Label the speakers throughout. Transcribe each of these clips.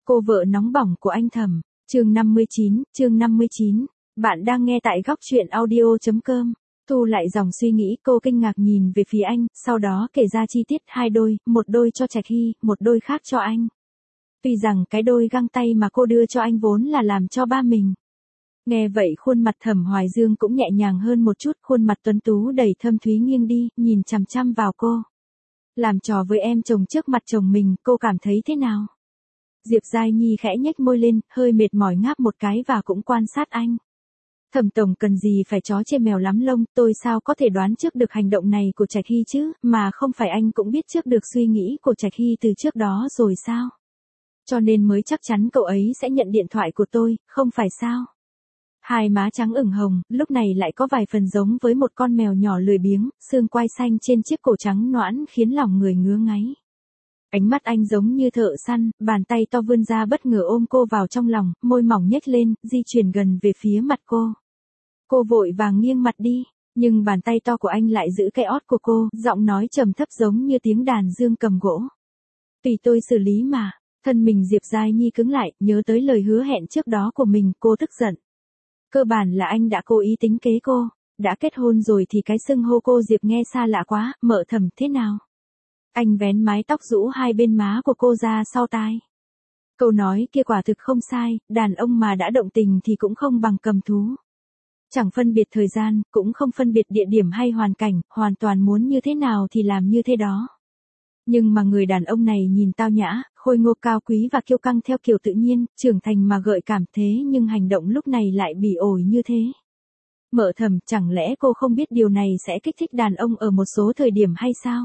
Speaker 1: Cô vợ nóng bỏng của anh Thẩm, chương 59. Bạn đang nghe tại góc truyện audio.com. Thu lại dòng suy nghĩ, cô kinh ngạc nhìn về phía anh, sau đó kể ra chi tiết hai đôi, một đôi cho Trạch Hy, một đôi khác cho anh. Tuy rằng cái đôi găng tay mà cô đưa cho anh vốn là làm cho ba mình. Nghe vậy khuôn mặt Thẩm Hoài Dương cũng nhẹ nhàng hơn một chút, khuôn mặt tuấn tú đầy thâm thúy nghiêng đi, nhìn chằm chằm vào cô. Làm trò với em chồng trước mặt chồng mình, cô cảm thấy thế nào? Diệp Giai Nhi khẽ nhếch môi lên, hơi mệt mỏi ngáp một cái và cũng quan sát anh. Thẩm tổng cần gì phải chó chê mèo lắm lông, tôi sao có thể đoán trước được hành động này của Trạch Hy chứ, mà không phải anh cũng biết trước được suy nghĩ của Trạch Hy từ trước đó rồi sao? Cho nên mới chắc chắn cậu ấy sẽ nhận điện thoại của tôi, không phải sao? Hai má trắng ửng hồng, lúc này lại có vài phần giống với một con mèo nhỏ lười biếng, xương quai xanh trên chiếc cổ trắng nõn khiến lòng người ngứa ngáy. Ánh mắt anh giống như thợ săn, bàn tay to vươn ra bất ngờ ôm cô vào trong lòng, môi mỏng nhếch lên, di chuyển gần về phía mặt cô. Cô vội vàng nghiêng mặt đi, nhưng bàn tay to của anh lại giữ cái ót của cô, giọng nói trầm thấp giống như tiếng đàn dương cầm gỗ. Tùy tôi xử lý mà, thân mình Diệp Giai Nhi cứng lại, nhớ tới lời hứa hẹn trước đó của mình, cô tức giận. Cơ bản là anh đã cố ý tính kế cô, đã kết hôn rồi thì cái xưng hô cô Diệp nghe xa lạ quá, Mợ Thẩm thế nào? Anh vén mái tóc rũ hai bên má của cô ra sau tai. Câu nói kia quả thực không sai, đàn ông mà đã động tình thì cũng không bằng cầm thú. Chẳng phân biệt thời gian, cũng không phân biệt địa điểm hay hoàn cảnh, hoàn toàn muốn như thế nào thì làm như thế đó. Nhưng mà người đàn ông này nhìn tao nhã, khôi ngô cao quý và kiêu căng theo kiểu tự nhiên, trưởng thành mà gợi cảm thế nhưng hành động lúc này lại bỉ ổi như thế. Mợ Thẩm, chẳng lẽ cô không biết điều này sẽ kích thích đàn ông ở một số thời điểm hay sao?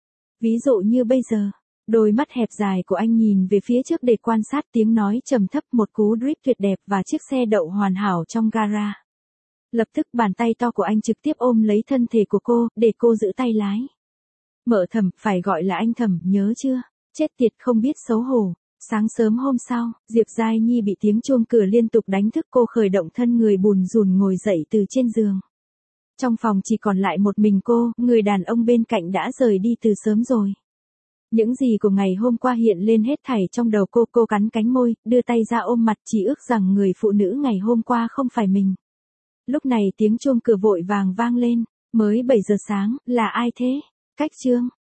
Speaker 1: Ví dụ như bây giờ, đôi mắt hẹp dài của anh nhìn về phía trước để quan sát, tiếng nói trầm thấp, một cú drip tuyệt đẹp và chiếc xe đậu hoàn hảo trong gara. Lập tức bàn tay to của anh trực tiếp ôm lấy thân thể của cô, để cô giữ tay lái. Mợ Thẩm, phải gọi là anh Thẩm, nhớ chưa? Chết tiệt không biết xấu hổ. Sáng sớm hôm sau, Diệp Giai Nhi bị tiếng chuông cửa liên tục đánh thức, cô khởi động thân người bùn rùn ngồi dậy từ trên giường. Trong phòng chỉ còn lại một mình cô, người đàn ông bên cạnh đã rời đi từ sớm rồi. Những gì của ngày hôm qua hiện lên hết thảy trong đầu cô cắn cánh môi, đưa tay ra ôm mặt, chỉ ước rằng người phụ nữ ngày hôm qua không phải mình. Lúc này tiếng chuông cửa vội vàng vang lên, mới 7 giờ sáng, là ai thế? Cách Trương,